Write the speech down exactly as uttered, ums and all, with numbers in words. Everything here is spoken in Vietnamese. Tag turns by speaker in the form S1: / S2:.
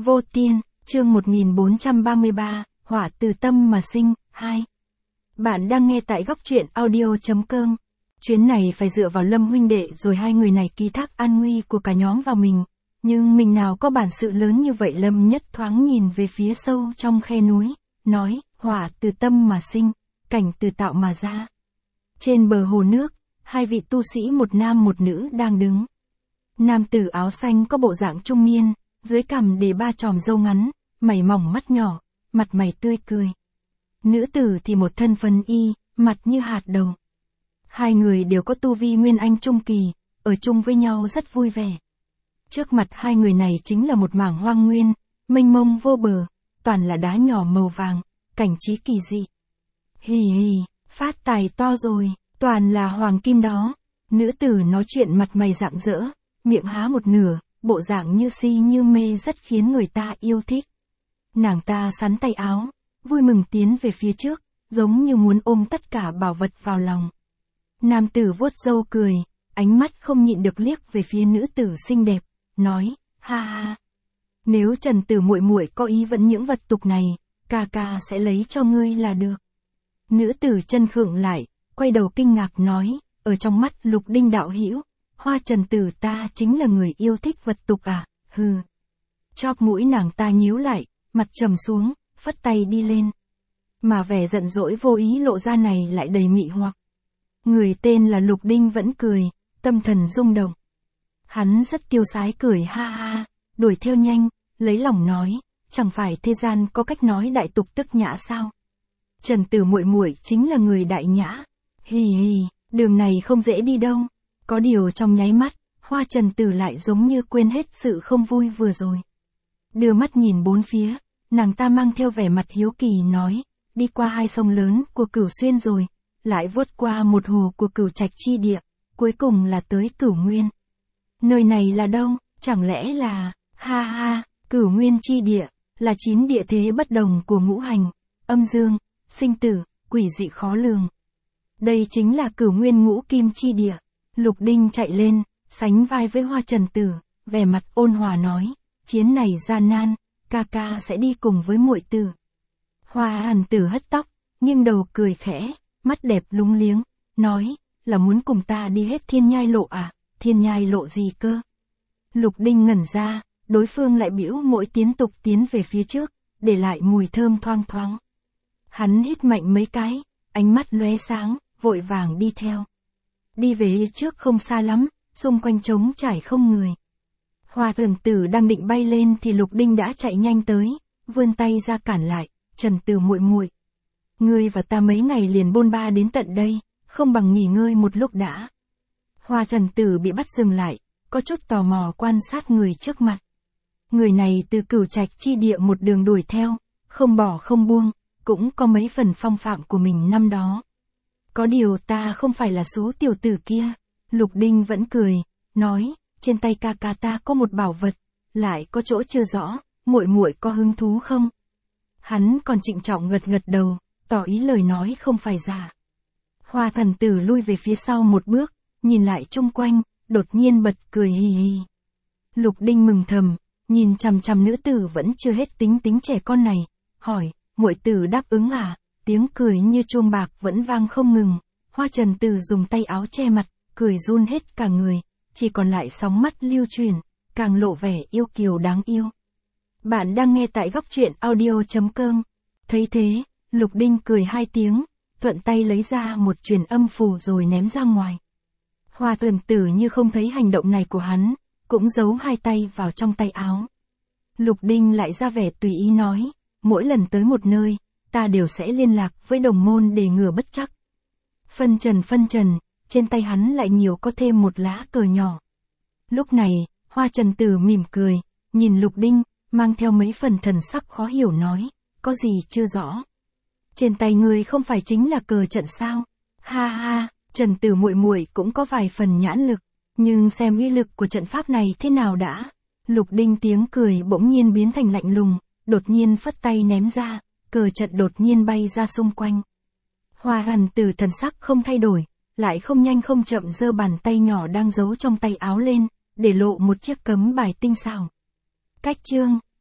S1: Vô Tiên, chương một nghìn bốn trăm ba mươi ba, Hỏa từ tâm mà sinh, hai. Bạn đang nghe tại góc truyện audio.com. Chuyến này phải dựa vào Lâm huynh đệ rồi hai người này ký thác an nguy của cả nhóm vào mình. Nhưng mình nào có bản sự lớn như vậy. Lâm nhất thoáng nhìn về phía sâu trong khe núi, nói, hỏa từ tâm mà sinh, cảnh từ tạo mà ra. Trên bờ hồ nước, hai vị tu sĩ một nam một nữ đang đứng. Nam tử áo xanh có bộ dạng trung niên, dưới cằm để ba chòm râu ngắn, mày mỏng mắt nhỏ, mặt mày tươi cười. Nữ tử thì một thân phấn y, mặt như hạt đồng. Hai người đều có tu vi nguyên anh trung kỳ, ở chung với nhau rất vui vẻ. Trước mặt hai người này chính là một mảng hoang nguyên, mênh mông vô bờ, toàn là đá nhỏ màu vàng, cảnh trí kỳ dị. Hì hì, phát tài to rồi, toàn là hoàng kim đó. Nữ tử nói chuyện mặt mày rạng rỡ, miệng há một nửa, bộ dạng như si như mê rất khiến người ta yêu thích. Nàng ta xắn tay áo, vui mừng tiến về phía trước, giống như muốn ôm tất cả bảo vật vào lòng. Nam tử vuốt râu cười, ánh mắt không nhịn được liếc về phía nữ tử xinh đẹp, nói, ha ha. Nếu Trần Tử muội muội có ý vẫn những vật tục này, ca ca sẽ lấy cho ngươi là được. Nữ tử chân khựng lại, quay đầu kinh ngạc nói, ở trong mắt Lục Đinh đạo hữu, Hoa Trần Tử ta chính là người yêu thích vật tục à, hừ. Chóp mũi nàng ta nhíu lại, mặt trầm xuống, phất tay đi lên. Mà vẻ giận dỗi vô ý lộ ra này lại đầy mị hoặc. Người tên là Lục Đinh vẫn cười, tâm thần rung động. Hắn rất tiêu sái cười ha ha, đuổi theo nhanh, lấy lòng nói, chẳng phải thế gian có cách nói đại tục tức nhã sao? Trần Tử muội muội chính là người đại nhã. Hì hì, đường này không dễ đi đâu. Có điều trong nháy mắt, Hoa Trần Tử lại giống như quên hết sự không vui vừa rồi. Đưa mắt nhìn bốn phía, nàng ta mang theo vẻ mặt hiếu kỳ nói, đi qua hai sông lớn của Cửu Xuyên rồi, lại vuốt qua một hồ của Cửu Trạch chi địa, cuối cùng là tới Cửu Nguyên. Nơi này là đâu, chẳng lẽ là, ha ha, Cửu Nguyên chi địa, là chín địa thế bất đồng của ngũ hành, âm dương, sinh tử, quỷ dị khó lường. Đây chính là Cửu Nguyên ngũ kim chi địa. Lục Đinh chạy lên, sánh vai với Hoa Trần Tử, vẻ mặt ôn hòa nói, chiến này gian nan, ca ca sẽ đi cùng với muội tử. Hoa Trần Tử hất tóc, nghiêng đầu cười khẽ, mắt đẹp lúng liếng, nói, là muốn cùng ta đi hết thiên nhai lộ à, thiên nhai lộ gì cơ? Lục Đinh ngẩn ra, đối phương lại bĩu môi tiến tục tiến về phía trước, để lại mùi thơm thoang thoáng. Hắn hít mạnh mấy cái, ánh mắt lóe sáng, vội vàng đi theo. Đi về trước không xa lắm, xung quanh trống trải không người. Hoa Trần Tử đang định bay lên thì Lục Đinh đã chạy nhanh tới, vươn tay ra cản lại, Trần Tử muội muội, ngươi và ta mấy ngày liền bôn ba đến tận đây, không bằng nghỉ ngơi một lúc đã. Hoa Trần Tử bị bắt dừng lại, có chút tò mò quan sát người trước mặt. Người này từ Cửu Trạch chi địa một đường đuổi theo, không bỏ không buông, cũng có mấy phần phong phạm của mình năm đó. Có điều ta không phải là số tiểu tử kia. Lục Đinh vẫn cười, nói, trên tay ca ca ta có một bảo vật, lại có chỗ chưa rõ, muội muội có hứng thú không? Hắn còn trịnh trọng gật gật đầu, tỏ ý lời nói không phải giả. Hoa Trần Tử lui về phía sau một bước, nhìn lại chung quanh, đột nhiên bật cười hì hì. Lục Đinh mừng thầm, nhìn chằm chằm nữ tử vẫn chưa hết tính tính trẻ con này, hỏi, muội tử đáp ứng à? Tiếng cười như chuông bạc vẫn vang không ngừng. Hoa Trần Tử dùng tay áo che mặt, cười run hết cả người, chỉ còn lại sóng mắt lưu chuyển, càng lộ vẻ yêu kiều đáng yêu. Bạn đang nghe tại góc truyện audio.com. Thấy thế, Lục Đinh cười hai tiếng, thuận tay lấy ra một truyền âm phù rồi ném ra ngoài. Hoa Trần Tử như không thấy hành động này của hắn, cũng giấu hai tay vào trong tay áo. Lục Đinh lại ra vẻ tùy ý nói, mỗi lần tới một nơi, ta đều sẽ liên lạc với đồng môn để ngừa bất trắc. Phân trần phân trần, trên tay hắn lại nhiều có thêm một lá cờ nhỏ. Lúc này, Hoa Trần Tử mỉm cười, nhìn Lục Đinh, mang theo mấy phần thần sắc khó hiểu nói, có gì chưa rõ. Trên tay ngươi không phải chính là cờ trận sao? Ha ha, Trần Tử muội muội cũng có vài phần nhãn lực, nhưng xem uy lực của trận pháp này thế nào đã. Lục Đinh tiếng cười bỗng nhiên biến thành lạnh lùng, đột nhiên phất tay ném ra. Cờ trận đột nhiên bay ra xung quanh. Hoa Trần Tử thần sắc không thay đổi, lại không nhanh không chậm giơ bàn tay nhỏ đang giấu trong tay áo lên, để lộ một chiếc cấm bài tinh xảo. Cách chương